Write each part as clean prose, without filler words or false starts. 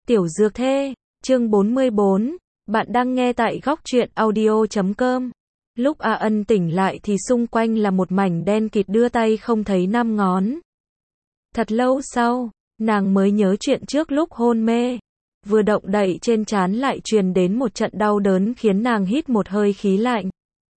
Tiểu Dược Thê, chương 44, bạn đang nghe tại góc truyện audio.com. Lúc A Ân tỉnh lại thì xung quanh là một mảnh đen kịt, đưa tay không thấy năm ngón. Thật lâu sau, nàng mới nhớ chuyện trước lúc hôn mê. Vừa động đậy trên trán lại truyền đến một trận đau đớn khiến nàng hít một hơi khí lạnh.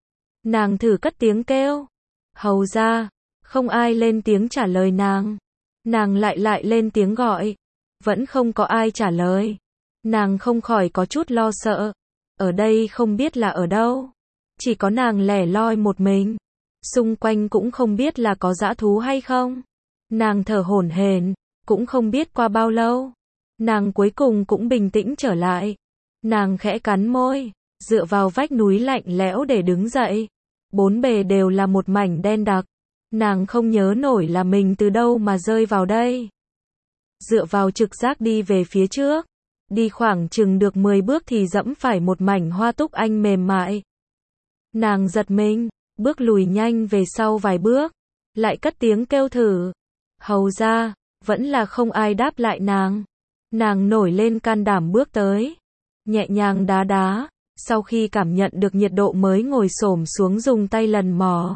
Nàng thử cất tiếng kêu. Hầu ra, không ai lên tiếng trả lời nàng. Nàng lại lên tiếng gọi. Vẫn không có ai trả lời. Nàng không khỏi có chút lo sợ. Ở đây không biết là ở đâu. Chỉ có nàng lẻ loi một mình. Xung quanh cũng không biết là có dã thú hay không. Nàng thở hổn hển, cũng không biết qua bao lâu. Nàng cuối cùng cũng bình tĩnh trở lại. Nàng khẽ cắn môi, dựa vào vách núi lạnh lẽo để đứng dậy. Bốn bề đều là một mảnh đen đặc. Nàng không nhớ nổi là mình từ đâu mà rơi vào đây. Dựa vào trực giác đi về phía trước. Đi khoảng chừng được 10 bước thì dẫm phải một mảnh hoa túc anh mềm mại. Nàng giật mình, bước lùi nhanh về sau vài bước. Lại cất tiếng kêu thử. Hầu ra, vẫn là không ai đáp lại nàng. Nàng nổi lên can đảm bước tới. Nhẹ nhàng đá đá. Sau khi cảm nhận được nhiệt độ mới ngồi xổm xuống dùng tay lần mò.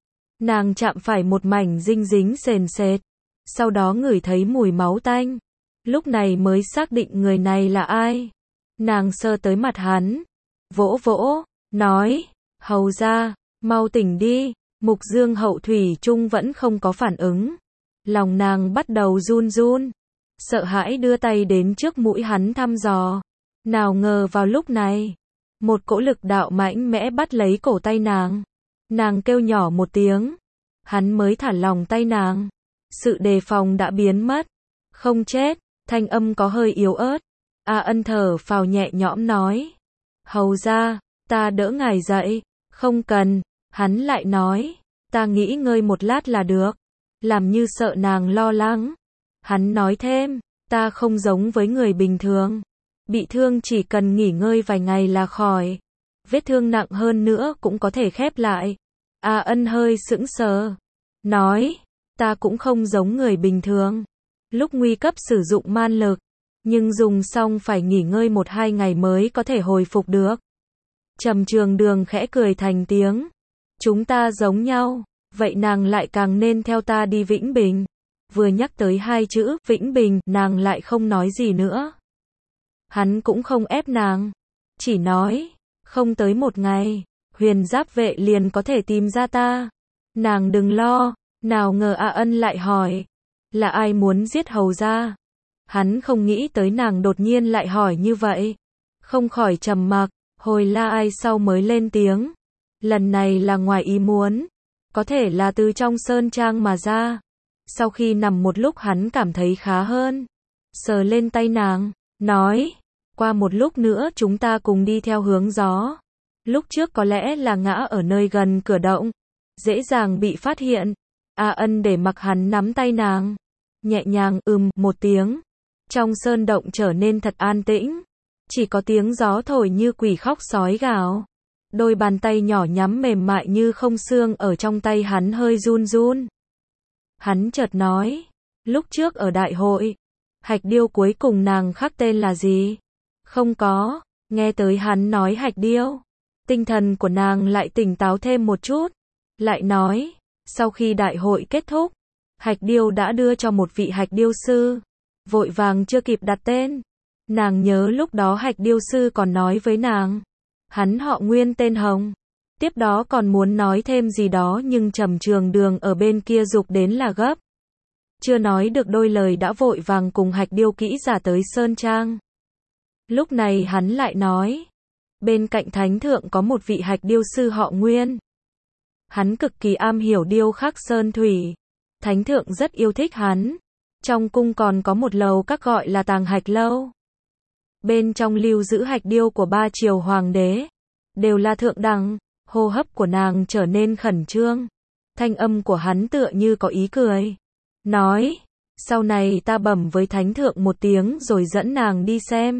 Nàng chạm phải một mảnh dinh dính sền sệt. Sau đó ngửi thấy mùi máu tanh. Lúc này mới xác định người này là ai. Nàng sờ tới mặt hắn. Vỗ vỗ, nói. Hầu ra, mau tỉnh đi. Mục Dương Hậu thủy chung vẫn không có phản ứng. Lòng nàng bắt đầu run run. Sợ hãi đưa tay đến trước mũi hắn thăm dò. Nào ngờ vào lúc này. Một cỗ lực đạo mạnh mẽ bắt lấy cổ tay nàng. Nàng kêu nhỏ một tiếng. Hắn mới thả lòng tay nàng. Sự đề phòng đã biến mất. Không chết, thanh âm có hơi yếu ớt. A Ân thở phào nhẹ nhõm nói. Hầu ra, ta đỡ ngài dậy. Không cần, hắn lại nói. Ta nghỉ ngơi một lát là được. Làm như sợ nàng lo lắng. Hắn nói thêm, ta không giống với người bình thường. Bị thương chỉ cần nghỉ ngơi vài ngày là khỏi. Vết thương nặng hơn nữa cũng có thể khép lại. A Ân hơi sững sờ. Nói, ta cũng không giống người bình thường. Lúc nguy cấp sử dụng man lực. Nhưng dùng xong phải nghỉ ngơi 1-2 ngày mới có thể hồi phục được. Trầm Trường Đường khẽ cười thành tiếng. Chúng ta giống nhau. Vậy nàng lại càng nên theo ta đi Vĩnh Bình. Vừa nhắc tới 2 chữ Vĩnh Bình, nàng lại không nói gì nữa. Hắn cũng không ép nàng. Chỉ nói, không tới 1 ngày, Huyền Giáp vệ liền có thể tìm ra ta. Nàng đừng lo. Nào ngờ A Ân lại hỏi. Là ai muốn giết hầu ra? Hắn không nghĩ tới nàng đột nhiên lại hỏi như vậy. Không khỏi trầm mặc, hồi la ai sau mới lên tiếng. Lần này là ngoài ý muốn. Có thể là từ trong sơn trang mà ra. Sau khi nằm một lúc hắn cảm thấy khá hơn. Sờ lên tay nàng, nói. Qua một lúc nữa chúng ta cùng đi theo hướng gió. Lúc trước có lẽ là ngã ở nơi gần cửa động. Dễ dàng bị phát hiện. A Ân để mặc hắn nắm tay nàng. Nhẹ nhàng một tiếng. Trong sơn động trở nên thật an tĩnh. Chỉ có tiếng gió thổi như quỷ khóc sói gào. Đôi bàn tay nhỏ nhắm mềm mại như không xương ở trong tay hắn hơi run run. Hắn chợt nói. Lúc trước ở đại hội. Hạch điêu cuối cùng nàng khắc tên là gì? Không có. Nghe tới hắn nói hạch điêu. Tinh thần của nàng lại tỉnh táo thêm một chút. Lại nói. Sau khi đại hội kết thúc. Hạch điêu đã đưa cho một vị hạch điêu sư. Vội vàng chưa kịp đặt tên. Nàng nhớ lúc đó hạch điêu sư còn nói với nàng. Hắn họ Nguyên tên Hồng. Tiếp đó còn muốn nói thêm gì đó nhưng Trầm Trường Đường ở bên kia giục đến là gấp. Chưa nói được đôi lời đã vội vàng cùng hạch điêu kỹ giả tới sơn trang. Lúc này hắn lại nói. Bên cạnh thánh thượng có một vị hạch điêu sư họ Nguyên. Hắn cực kỳ am hiểu điêu khắc sơn thủy. Thánh thượng rất yêu thích hắn. Trong cung còn có một lầu các gọi là Tàng Hạch Lâu. Bên trong lưu giữ hạch điêu của 3 triều hoàng đế. Đều là thượng đẳng. Hô hấp của nàng trở nên khẩn trương. Thanh âm của hắn tựa như có ý cười. Nói, sau này ta bẩm với thánh thượng một tiếng rồi dẫn nàng đi xem.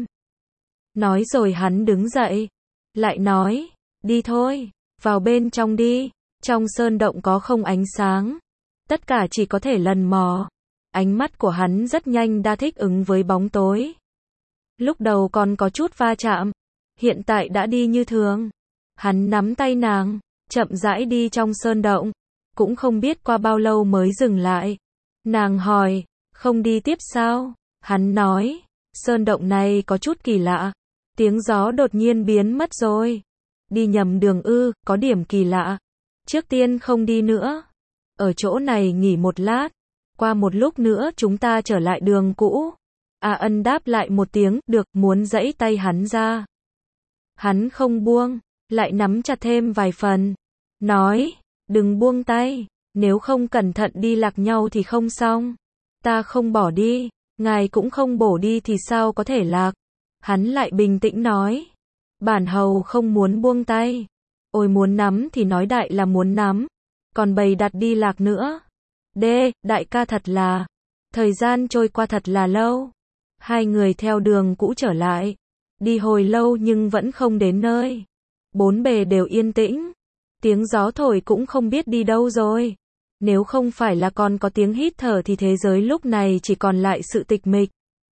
Nói rồi hắn đứng dậy. Lại nói, đi thôi, vào bên trong đi. Trong sơn động có không ánh sáng. Tất cả chỉ có thể lần mò. Ánh mắt của hắn rất nhanh đã thích ứng với bóng tối. Lúc đầu còn có chút va chạm, hiện tại đã đi như thường. Hắn nắm tay nàng, chậm rãi đi trong sơn động, cũng không biết qua bao lâu mới dừng lại. Nàng hỏi, không đi tiếp sao? Hắn nói, sơn động này có chút kỳ lạ. Tiếng gió đột nhiên biến mất rồi. Đi nhầm đường ư, có điểm kỳ lạ. Trước tiên không đi nữa. Ở chỗ này nghỉ một lát. Qua một lúc nữa chúng ta trở lại đường cũ. A Ân đáp lại một tiếng, được, muốn giãy tay hắn ra. Hắn không buông, lại nắm chặt thêm vài phần. Nói, đừng buông tay, nếu không cẩn thận đi lạc nhau thì không xong. Ta không bỏ đi, ngài cũng không bổ đi thì sao có thể lạc. Hắn lại bình tĩnh nói. Bản hầu không muốn buông tay. Ôi muốn nắm thì nói đại là muốn nắm. Còn bày đặt đi lạc nữa. Đại ca thật là. Thời gian trôi qua thật là lâu. Hai người theo đường cũ trở lại. Đi hồi lâu nhưng vẫn không đến nơi. Bốn bề đều yên tĩnh. Tiếng gió thổi cũng không biết đi đâu rồi. Nếu không phải là còn có tiếng hít thở thì thế giới lúc này chỉ còn lại sự tịch mịch.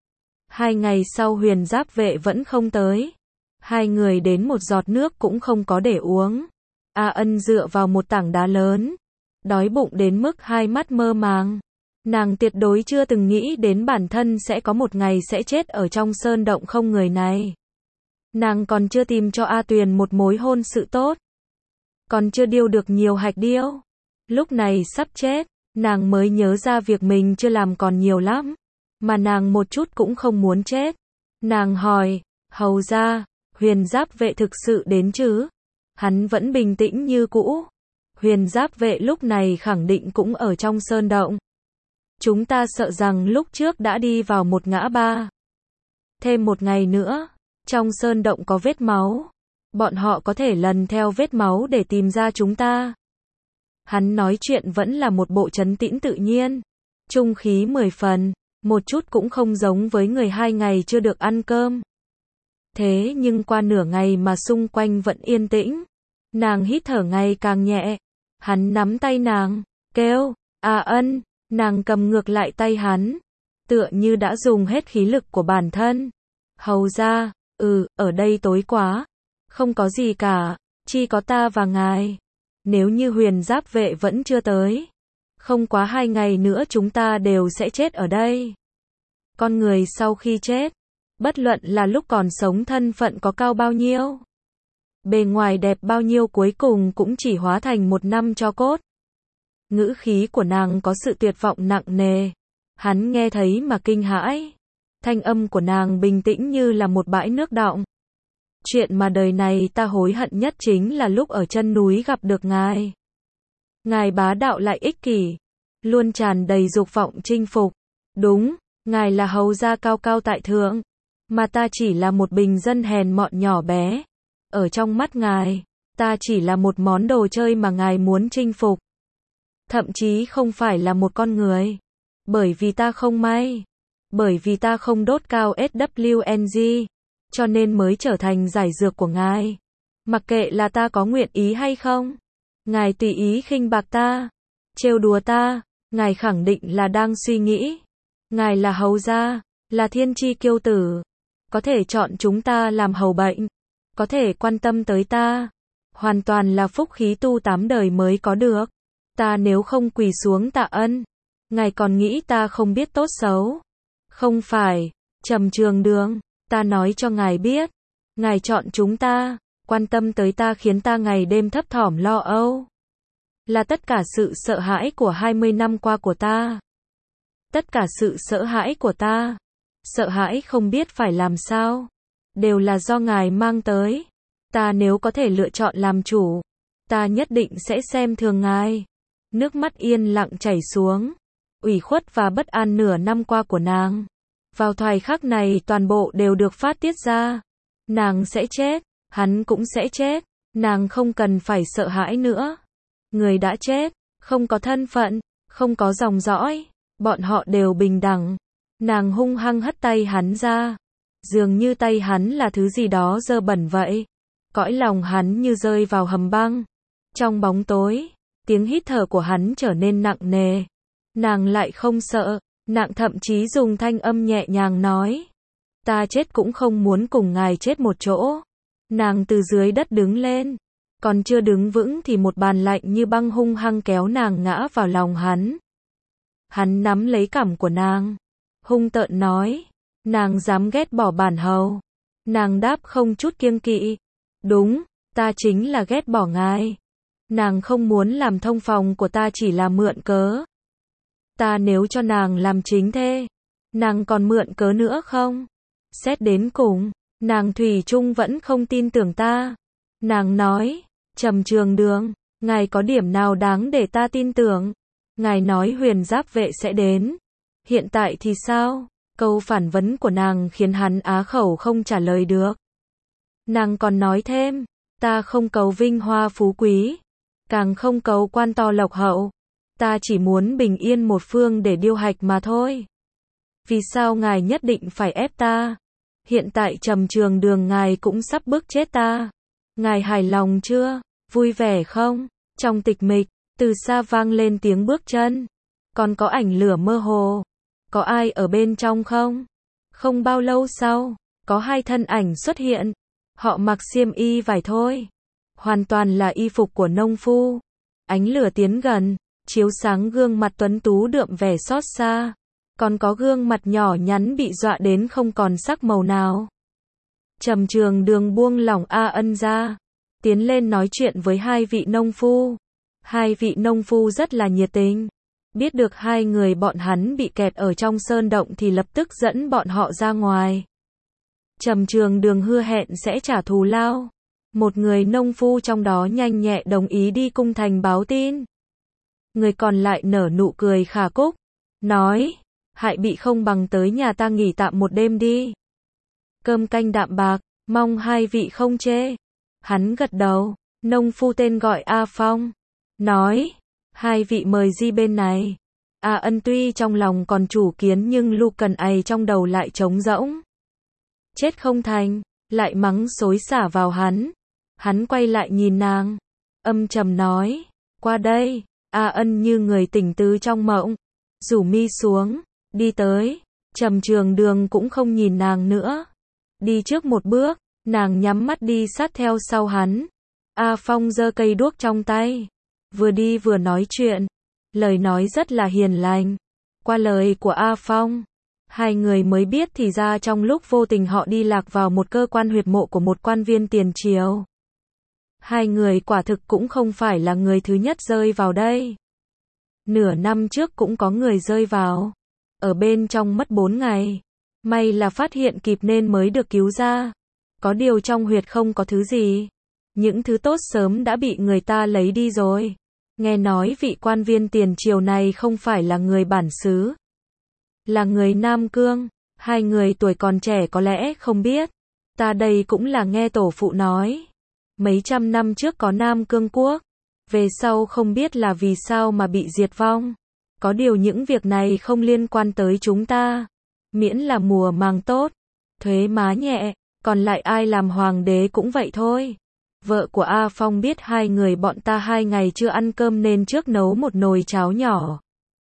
2 ngày sau Huyền Giáp vệ vẫn không tới. Hai người đến một giọt nước cũng không có để uống. A Ân dựa vào một tảng đá lớn. Đói bụng đến mức hai mắt mơ màng. Nàng tuyệt đối chưa từng nghĩ đến bản thân sẽ có một ngày sẽ chết ở trong sơn động không người này. Nàng còn chưa tìm cho A Tuyền một mối hôn sự tốt. Còn chưa điêu được nhiều hạch điêu. Lúc này sắp chết, nàng mới nhớ ra việc mình chưa làm còn nhiều lắm. Mà nàng một chút cũng không muốn chết. Nàng hỏi, hầu ra, Huyền Giáp vệ thực sự đến chứ? Hắn vẫn bình tĩnh như cũ. Huyền Giáp vệ lúc này khẳng định cũng ở trong sơn động. Chúng ta sợ rằng lúc trước đã đi vào một ngã ba. Thêm một ngày nữa, trong sơn động có vết máu. Bọn họ có thể lần theo vết máu để tìm ra chúng ta. Hắn nói chuyện vẫn là một bộ trấn tĩnh tự nhiên. Trung khí 10 phần, một chút cũng không giống với người 2 ngày chưa được ăn cơm. Thế nhưng qua nửa ngày mà xung quanh vẫn yên tĩnh. Nàng hít thở ngày càng nhẹ. Hắn nắm tay nàng, kêu, A Ân, nàng cầm ngược lại tay hắn. Tựa như đã dùng hết khí lực của bản thân. Hầu ra, ở đây tối quá. Không có gì cả, chỉ có ta và ngài. Nếu như Huyền Giáp vệ vẫn chưa tới. Không quá 2 ngày nữa chúng ta đều sẽ chết ở đây. Con người sau khi chết, bất luận là lúc còn sống thân phận có cao bao nhiêu, bề ngoài đẹp bao nhiêu cuối cùng cũng chỉ hóa thành một năm tro cốt. Ngữ khí của nàng có sự tuyệt vọng nặng nề. Hắn nghe thấy mà kinh hãi. Thanh âm của nàng bình tĩnh như là một bãi nước đọng. Chuyện mà đời này ta hối hận nhất chính là lúc ở chân núi gặp được ngài. Ngài bá đạo lại ích kỷ, luôn tràn đầy dục vọng chinh phục. Đúng, ngài là hầu gia cao cao tại thượng, mà ta chỉ là một bình dân hèn mọn nhỏ bé. Ở trong mắt ngài, ta chỉ là một món đồ chơi mà ngài muốn chinh phục. Thậm chí không phải là một con người. Bởi vì ta không may. Bởi vì ta không đốt cao SWNG. Cho nên mới trở thành giải dược của ngài. Mặc kệ là ta có nguyện ý hay không. Ngài tùy ý khinh bạc ta. Trêu đùa ta. Ngài khẳng định là đang suy nghĩ. Ngài là hầu gia. Là thiên chi kiêu tử. Có thể chọn chúng ta làm hầu bệnh. Có thể quan tâm tới ta. Hoàn toàn là phúc khí tu 8 đời mới có được. Ta nếu không quỳ xuống tạ ân. Ngài còn nghĩ ta không biết tốt xấu. Không phải. Trầm Trường Đường. Ta nói cho ngài biết. Ngài chọn chúng ta. Quan tâm tới ta khiến ta ngày đêm thấp thỏm lo âu. Là tất cả sự sợ hãi của 20 năm qua của ta. Tất cả sự sợ hãi của ta. Sợ hãi không biết phải làm sao. Đều là do ngài mang tới. Ta nếu có thể lựa chọn làm chủ. Ta nhất định sẽ xem thường ngài. Nước mắt yên lặng chảy xuống. Ủy khuất và bất an nửa năm qua của nàng. Vào thời khắc này toàn bộ đều được phát tiết ra. Nàng sẽ chết. Hắn cũng sẽ chết. Nàng không cần phải sợ hãi nữa. Người đã chết. Không có thân phận. Không có dòng dõi. Bọn họ đều bình đẳng. Nàng hung hăng hất tay hắn ra. Dường như tay hắn là thứ gì đó dơ bẩn vậy. Cõi lòng hắn như rơi vào hầm băng. Trong bóng tối, tiếng hít thở của hắn trở nên nặng nề. Nàng lại không sợ. Nàng thậm chí dùng thanh âm nhẹ nhàng nói. Ta chết cũng không muốn cùng ngài chết một chỗ. Nàng từ dưới đất đứng lên. Còn chưa đứng vững thì một bàn lạnh như băng hung hăng kéo nàng ngã vào lòng hắn. Hắn nắm lấy cằm của nàng. Hung tợn nói. Nàng dám ghét bỏ bản hầu. Nàng đáp không chút kiêng kỵ. Đúng, ta chính là ghét bỏ ngài. Nàng không muốn làm thông phòng của ta chỉ là mượn cớ. Ta nếu cho nàng làm chính thê, nàng còn mượn cớ nữa không? Xét đến cùng, nàng thủy chung vẫn không tin tưởng ta. Nàng nói, Trầm Trường Đường, ngài có điểm nào đáng để ta tin tưởng? Ngài nói Huyền Giáp vệ sẽ đến. Hiện tại thì sao? Câu phản vấn của nàng khiến hắn á khẩu không trả lời được. Nàng còn nói thêm, ta không cầu vinh hoa phú quý, càng không cầu quan to lộc hậu. Ta chỉ muốn bình yên một phương để điêu hạch mà thôi. Vì sao ngài nhất định phải ép ta? Hiện tại Trầm Trường Đường ngài cũng sắp bức chết ta. Ngài hài lòng chưa? Vui vẻ không? Trong tịch mịch, từ xa vang lên tiếng bước chân. Còn có ảnh lửa mơ hồ. Có ai ở bên trong không? Không bao lâu sau, có hai thân ảnh xuất hiện. Họ mặc xiêm y vải thôi. Hoàn toàn là y phục của nông phu. Ánh lửa tiến gần, chiếu sáng gương mặt tuấn tú đượm vẻ xót xa. Còn có gương mặt nhỏ nhắn bị dọa đến không còn sắc màu nào. Trầm Trường Đường buông lỏng A Ân ra, tiến lên nói chuyện với hai vị nông phu. Hai vị nông phu rất là nhiệt tình. Biết được hai người bọn hắn bị kẹt ở trong sơn động thì lập tức dẫn bọn họ ra ngoài. Trầm Trường Đường hứa hẹn sẽ trả thù lao. Một người nông phu trong đó nhanh nhẹ đồng ý đi cung thành báo tin. Người còn lại nở nụ cười khả cúc, nói, hại bị không bằng tới nhà ta nghỉ tạm một đêm đi. Cơm canh đạm bạc, mong hai vị không chê. Hắn gật đầu, nông phu tên gọi A Phong, nói, hai vị mời di bên này. A Ân tuy trong lòng còn chủ kiến nhưng Lu Cần Ây trong đầu lại trống rỗng. Chết không thành, lại mắng xối xả vào hắn. Hắn quay lại nhìn nàng, âm trầm nói, qua đây. A Ân như người tỉnh tứ trong mộng, rủ mi xuống, đi tới. Trầm Trường Đường cũng không nhìn nàng nữa. Đi trước một bước, nàng nhắm mắt đi sát theo sau hắn. A Phong giơ cây đuốc trong tay, vừa đi vừa nói chuyện, lời nói rất là hiền lành. Qua lời của A Phong, hai người mới biết thì ra trong lúc vô tình họ đi lạc vào một cơ quan huyệt mộ của một quan viên tiền triều. Hai người quả thực cũng không phải là người thứ nhất rơi vào đây. Nửa năm trước cũng có người rơi vào. Ở bên trong mất 4 ngày. May là phát hiện kịp nên mới được cứu ra. Có điều trong huyệt không có thứ gì. Những thứ tốt sớm đã bị người ta lấy đi rồi. Nghe nói vị quan viên tiền triều này không phải là người bản xứ, là người Nam Cương. Hai người tuổi còn trẻ có lẽ không biết. Ta đây cũng là nghe tổ phụ nói. Mấy trăm năm trước có Nam Cương quốc. Về sau không biết là vì sao mà bị diệt vong. Có điều những việc này không liên quan tới chúng ta. Miễn là mùa màng tốt, thuế má nhẹ, còn lại ai làm hoàng đế cũng vậy thôi. Vợ của A Phong biết hai người bọn ta 2 ngày chưa ăn cơm nên trước nấu một nồi cháo nhỏ.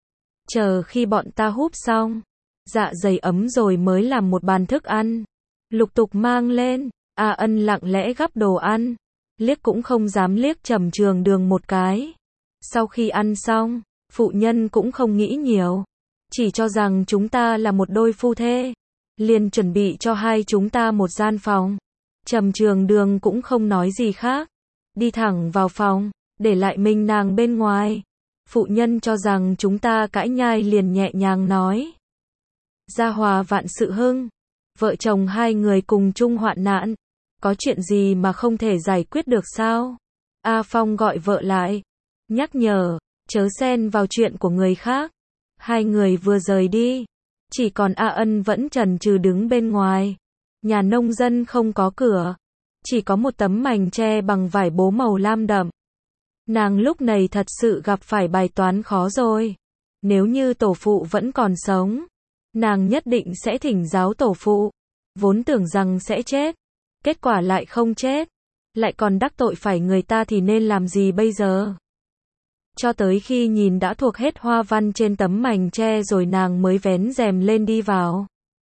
Chờ khi bọn ta húp xong, dạ dày ấm rồi mới làm một bàn thức ăn. Lục tục mang lên, A Ân lặng lẽ gắp đồ ăn. Liếc cũng không dám liếc Trầm Trường Đường một cái. Sau khi ăn xong, phụ nhân cũng không nghĩ nhiều. Chỉ cho rằng chúng ta là một đôi phu thê. Liền chuẩn bị cho hai chúng ta một gian phòng. Trầm Trường Đường cũng không nói gì khác. Đi thẳng vào phòng, để lại mình nàng bên ngoài. Phụ nhân cho rằng chúng ta cãi nhai liền nhẹ nhàng nói. Gia hòa vạn sự hưng. Vợ chồng hai người cùng chung hoạn nạn. Có chuyện gì mà không thể giải quyết được sao? A Phong gọi vợ lại, nhắc nhở, chớ xen vào chuyện của người khác. Hai người vừa rời đi, chỉ còn A Ân vẫn chần chừ đứng bên ngoài. Nhà nông dân không có cửa, chỉ có một tấm mành tre bằng vải bố màu lam đậm. Nàng lúc này thật sự gặp phải bài toán khó rồi. Nếu như tổ phụ vẫn còn sống, nàng nhất định sẽ thỉnh giáo tổ phụ. Vốn tưởng rằng sẽ chết, kết quả lại không chết, lại còn đắc tội phải người ta thì nên làm gì bây giờ? Cho tới khi nhìn đã thuộc hết hoa văn trên tấm mành tre rồi nàng mới vén rèm lên đi vào.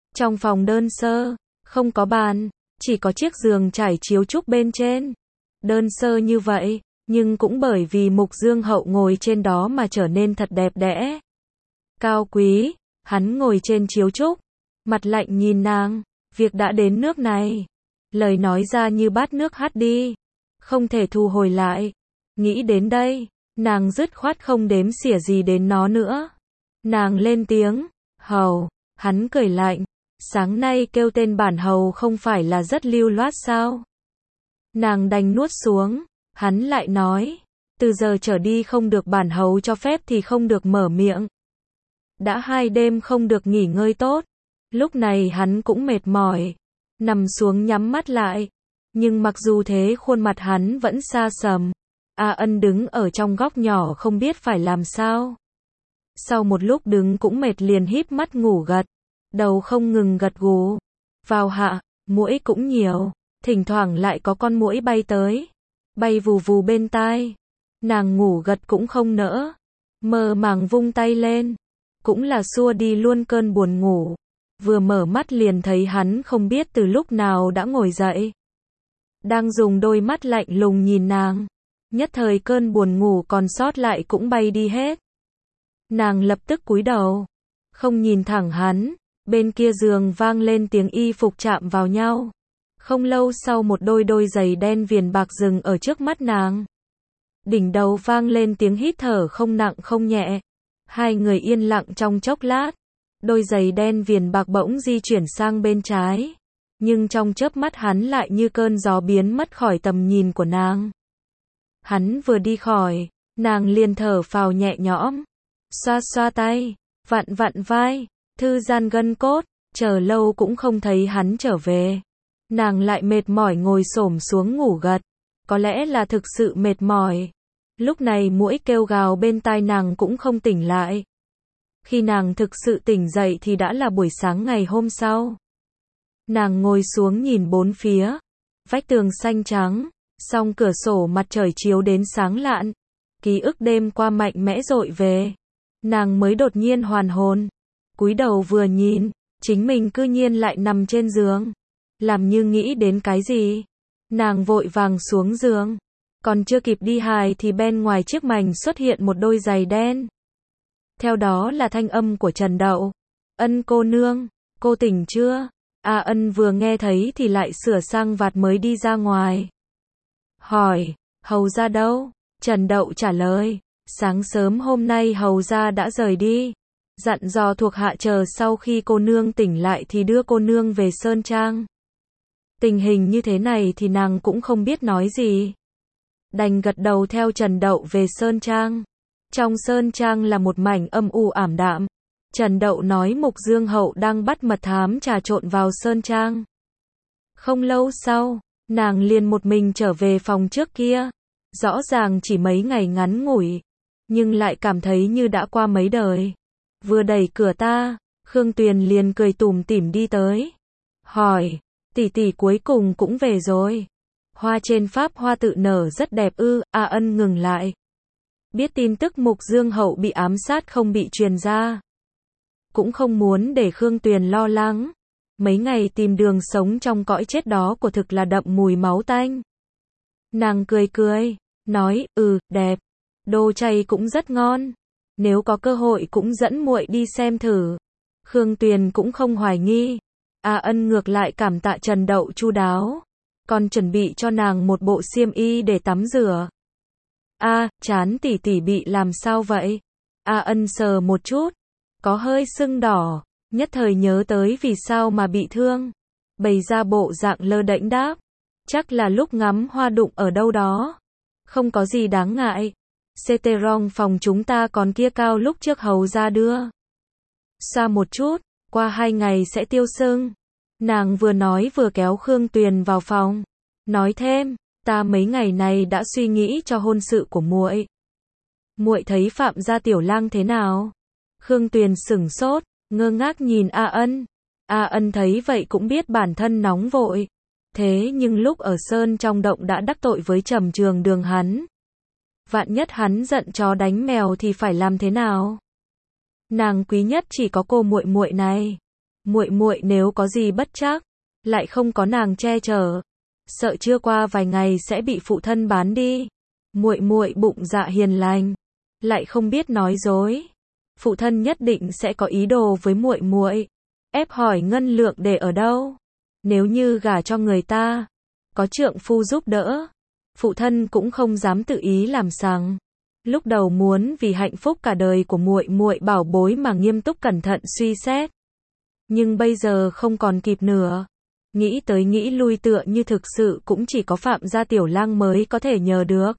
Trong phòng đơn sơ, không có bàn, chỉ có chiếc giường trải chiếu trúc bên trên. Đơn sơ như vậy, nhưng cũng bởi vì Mục Dương Hậu ngồi trên đó mà trở nên thật đẹp đẽ. Cao quý, hắn ngồi trên chiếu trúc, mặt lạnh nhìn nàng, việc đã đến nước này. Lời nói ra như bát nước hắt đi, không thể thu hồi lại. Nghĩ đến đây, nàng dứt khoát không đếm xỉa gì đến nó nữa. Nàng lên tiếng, hầu, hắn cười lạnh, sáng nay kêu tên bản hầu không phải là rất lưu loát sao? Nàng đành nuốt xuống, hắn lại nói, từ giờ trở đi không được bản hầu cho phép thì không được mở miệng. Đã 2 đêm không được nghỉ ngơi tốt, lúc này hắn cũng mệt mỏi, nằm xuống nhắm mắt lại, nhưng mặc dù thế khuôn mặt hắn vẫn xa sầm. A Ân đứng ở trong góc nhỏ không biết phải làm sao. Sau một lúc đứng cũng mệt liền híp mắt ngủ gật, đầu không ngừng gật gù. Vào hạ, muỗi cũng nhiều, thỉnh thoảng lại có con muỗi bay tới, bay vù vù bên tai. Nàng ngủ gật cũng không nỡ, mơ màng vung tay lên, cũng là xua đi luôn cơn buồn ngủ. Vừa mở mắt liền thấy hắn không biết từ lúc nào đã ngồi dậy, đang dùng đôi mắt lạnh lùng nhìn nàng. Nhất thời cơn buồn ngủ còn sót lại cũng bay đi hết. Nàng lập tức cúi đầu, không nhìn thẳng hắn. Bên kia giường vang lên tiếng y phục chạm vào nhau. Không lâu sau một đôi giày đen viền bạc dừng ở trước mắt nàng. Đỉnh đầu vang lên tiếng hít thở không nặng không nhẹ. Hai người yên lặng trong chốc lát. Đôi giày đen viền bạc bỗng di chuyển sang bên trái. Nhưng trong chớp mắt hắn lại như cơn gió biến mất khỏi tầm nhìn của nàng. Hắn vừa đi khỏi, nàng liền thở phào nhẹ nhõm, xoa xoa tay, vặn vặn vai, thư giãn gân cốt, chờ lâu cũng không thấy hắn trở về. Nàng lại mệt mỏi ngồi xổm xuống ngủ gật, có lẽ là thực sự mệt mỏi. Lúc này muỗi kêu gào bên tai nàng cũng không tỉnh lại. Khi nàng thực sự tỉnh dậy thì đã là buổi sáng ngày hôm sau. Nàng ngồi xuống nhìn bốn phía, vách tường xanh trắng. Song cửa sổ mặt trời chiếu đến sáng lạn, ký ức đêm qua mạnh mẽ dội về. Nàng mới đột nhiên hoàn hồn, cúi đầu vừa nhìn, chính mình cư nhiên lại nằm trên giường. Làm như nghĩ đến cái gì, nàng vội vàng xuống giường, còn chưa kịp đi hài thì bên ngoài chiếc mành xuất hiện một đôi giày đen. Theo đó là thanh âm của Trần Đậu. Ân cô nương, cô tỉnh chưa? A Ân vừa nghe thấy thì lại sửa sang vạt mới đi ra ngoài. Hỏi, hầu gia đâu? Trần Đậu trả lời, sáng sớm hôm nay hầu gia đã rời đi, dặn dò thuộc hạ chờ sau khi cô nương tỉnh lại thì đưa cô nương về Sơn Trang. Tình hình như thế này thì nàng cũng không biết nói gì, đành gật đầu theo Trần Đậu về Sơn Trang. Trong Sơn Trang là một mảnh âm u ảm đạm. Trần Đậu nói Mục Dương Hậu đang bắt mật thám trà trộn vào Sơn Trang. Không lâu sau, nàng liền một mình trở về phòng trước kia. Rõ ràng chỉ mấy ngày ngắn ngủi, nhưng lại cảm thấy như đã qua mấy đời. Vừa đẩy cửa ta, Khương Tuyền liền cười tủm tỉm đi tới. Hỏi, tỷ tỷ cuối cùng cũng về rồi. Hoa trên Pháp hoa tự nở rất đẹp ư? A Ân ngừng lại. Biết tin tức Mục Dương Hậu bị ám sát không bị truyền ra, cũng không muốn để Khương Tuyền lo lắng. Mấy ngày tìm đường sống trong cõi chết đó của thực là đậm mùi máu tanh. Nàng cười cười, nói, đẹp. Đồ chay cũng rất ngon. Nếu có cơ hội cũng dẫn muội đi xem thử. Khương Tuyền cũng không hoài nghi. A Ân ngược lại cảm tạ Trần Đậu chu đáo, còn chuẩn bị cho nàng một bộ xiêm y để tắm rửa. Trán tỷ tỷ bị làm sao vậy? A Ân sờ một chút, có hơi sưng đỏ, nhất thời nhớ tới vì sao mà bị thương. Bày ra bộ dạng lơ đễnh đáp, chắc là lúc ngắm hoa đụng ở đâu đó. Không có gì đáng ngại. Cetterong phòng chúng ta còn kia cao lúc trước hầu ra đưa. Xa một chút, qua 2 ngày sẽ tiêu sưng. Nàng vừa nói vừa kéo Khương Tuyền vào phòng, nói thêm, ta mấy ngày này đã suy nghĩ cho hôn sự của muội. Muội thấy Phạm gia tiểu lang thế nào? Khương Tuyền sửng sốt, ngơ ngác nhìn A Ân. A Ân thấy vậy cũng biết bản thân nóng vội. Thế nhưng lúc ở Sơn trong động đã đắc tội với Trầm Trường Đường hắn. Vạn nhất hắn giận chó đánh mèo thì phải làm thế nào? Nàng quý nhất chỉ có cô muội muội này. Muội muội nếu có gì bất trắc, lại không có nàng che chở, sợ chưa qua vài ngày sẽ bị phụ thân bán đi. Muội muội bụng dạ hiền lành, lại không biết nói dối. Phụ thân nhất định sẽ có ý đồ với muội muội. Ép hỏi ngân lượng để ở đâu? Nếu như gả cho người ta, có trượng phu giúp đỡ, phụ thân cũng không dám tự ý làm sằng. Lúc đầu muốn vì hạnh phúc cả đời của muội muội bảo bối mà nghiêm túc cẩn thận suy xét. Nhưng bây giờ không còn kịp nữa. Nghĩ tới nghĩ lui tựa như thực sự cũng chỉ có Phạm gia tiểu lang mới có thể nhờ được.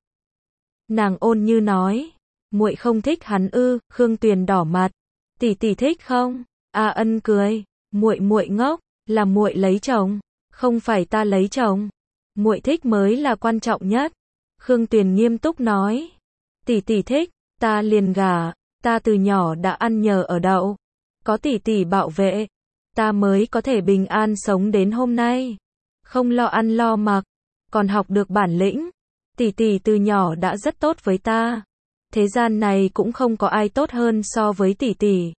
Nàng ôn như nói, muội không thích hắn ư? Khương Tuyền đỏ mặt. Tỷ tỷ thích không? A Ân cười, muội muội ngốc, là muội lấy chồng, không phải ta lấy chồng. Muội thích mới là quan trọng nhất. Khương Tuyền nghiêm túc nói, tỷ tỷ thích, ta liền gả, ta từ nhỏ đã ăn nhờ ở đậu, có tỷ tỷ bảo vệ, ta mới có thể bình an sống đến hôm nay, không lo ăn lo mặc, còn học được bản lĩnh. Tỷ tỷ từ nhỏ đã rất tốt với ta. Thế gian này cũng không có ai tốt hơn so với tỷ tỷ.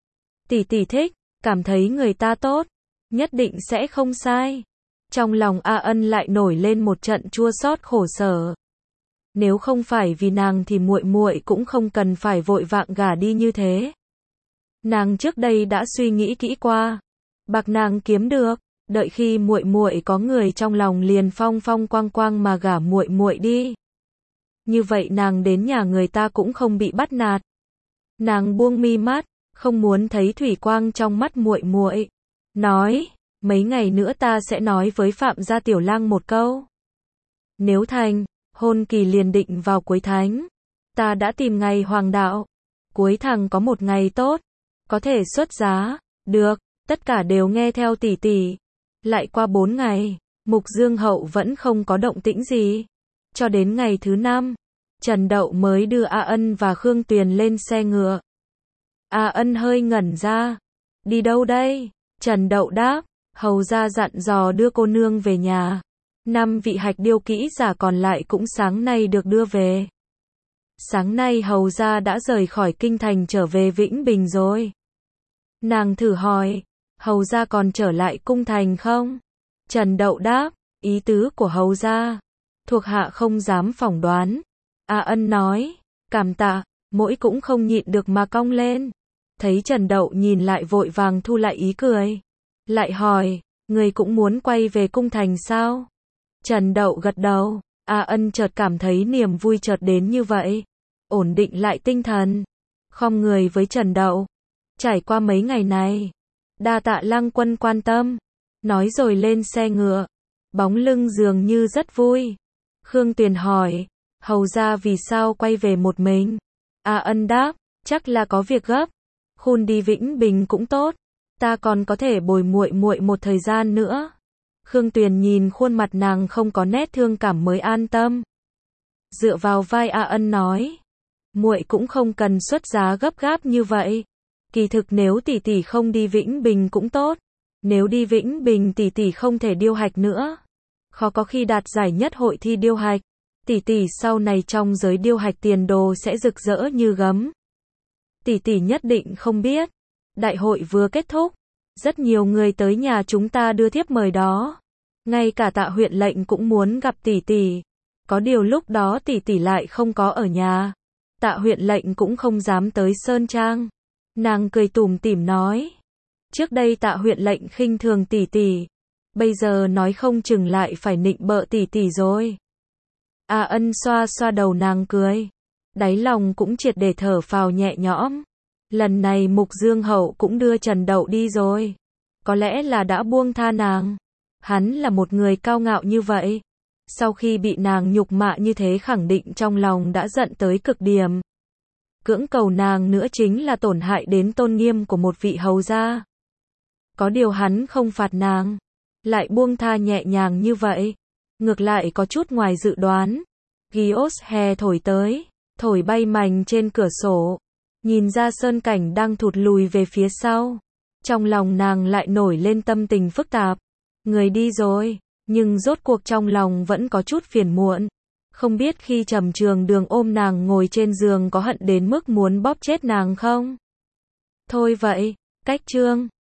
Tỷ tỷ thích, cảm thấy người ta tốt, nhất định sẽ không sai. Trong lòng A Ân lại nổi lên một trận chua xót khổ sở. Nếu không phải vì nàng thì muội muội cũng không cần phải vội vàng gả đi như thế. Nàng trước đây đã suy nghĩ kỹ qua, bạc nàng kiếm được, đợi khi muội muội có người trong lòng liền phong phong quang quang mà gả muội muội đi. Như vậy nàng đến nhà người ta cũng không bị bắt nạt. Nàng buông mi mắt, không muốn thấy thủy quang trong mắt muội muội, nói, mấy ngày nữa ta sẽ nói với Phạm gia tiểu lang một câu. Nếu thành, hôn kỳ liền định vào cuối tháng. Ta đã tìm ngày hoàng đạo, cuối tháng có một ngày tốt, có thể xuất giá. Được, tất cả đều nghe theo tỷ tỷ. Lại qua 4 ngày, Mục Dương Hậu vẫn không có động tĩnh gì. Cho đến ngày thứ 5, Trần Đậu mới đưa A Ân và Khương Tuyền lên xe ngựa. A Ân hơi ngẩn ra. Đi đâu đây? Trần Đậu đáp, hầu gia dặn dò đưa cô nương về nhà. 5 vị hạch điêu kỹ giả còn lại cũng sáng nay được đưa về. Sáng nay hầu gia đã rời khỏi kinh thành trở về Vĩnh Bình rồi. Nàng thử hỏi, hầu gia còn trở lại cung thành không? Trần Đậu đáp, ý tứ của hầu gia, thuộc hạ không dám phỏng đoán. A Ân nói, cảm tạ, mỗi cũng không nhịn được mà cong lên. Thấy Trần Đậu nhìn lại vội vàng thu lại ý cười. Lại hỏi, người cũng muốn quay về cung thành sao? Trần Đậu gật đầu. A Ân chợt cảm thấy niềm vui chợt đến như vậy. Ổn định lại tinh thần. Khom người với Trần Đậu. Trải qua mấy ngày này, đa tạ Lăng Quân quan tâm. Nói rồi lên xe ngựa. Bóng lưng dường như rất vui. Khương Tuyền hỏi, hầu gia vì sao quay về một mình? A Ân đáp, chắc là có việc gấp. Khôn đi Vĩnh Bình cũng tốt, ta còn có thể bồi muội muội một thời gian nữa. Khương Tuyền nhìn khuôn mặt nàng không có nét thương cảm mới an tâm. Dựa vào vai A Ân nói, muội cũng không cần xuất giá gấp gáp như vậy. Kỳ thực nếu tỷ tỷ không đi Vĩnh Bình cũng tốt. Nếu đi Vĩnh Bình tỷ tỷ không thể điêu hạch nữa, khó có khi đạt giải nhất hội thi điêu hạch. Tỷ tỷ sau này trong giới điêu hạch tiền đồ sẽ rực rỡ như gấm. Tỷ tỷ nhất định không biết, đại hội vừa kết thúc, rất nhiều người tới nhà chúng ta đưa thiếp mời đó. Ngay cả Tạ huyện lệnh cũng muốn gặp tỷ tỷ. Có điều lúc đó tỷ tỷ lại không có ở nhà. Tạ huyện lệnh cũng không dám tới Sơn Trang. Nàng cười tủm tỉm nói, trước đây Tạ huyện lệnh khinh thường tỷ tỷ, bây giờ nói không chừng lại phải nịnh bợ tỷ tỷ rồi. A Ân xoa xoa đầu nàng cười, đáy lòng cũng triệt để thở phào nhẹ nhõm. Lần này Mục Dương Hậu cũng đưa Trần Đậu đi rồi, có lẽ là đã buông tha nàng. Hắn là một người cao ngạo như vậy, sau khi bị nàng nhục mạ như thế khẳng định trong lòng đã giận tới cực điểm. Cưỡng cầu nàng nữa chính là tổn hại đến tôn nghiêm của một vị hầu gia. Có điều hắn không phạt nàng, lại buông tha nhẹ nhàng như vậy, ngược lại có chút ngoài dự đoán. Gios hè thổi tới, thổi bay mành trên cửa sổ, nhìn ra sơn cảnh đang thụt lùi về phía sau. Trong lòng nàng lại nổi lên tâm tình phức tạp. Người đi rồi, nhưng rốt cuộc trong lòng vẫn có chút phiền muộn. Không biết khi Trầm Trường Đường ôm nàng ngồi trên giường có hận đến mức muốn bóp chết nàng không? Thôi vậy, cách chương.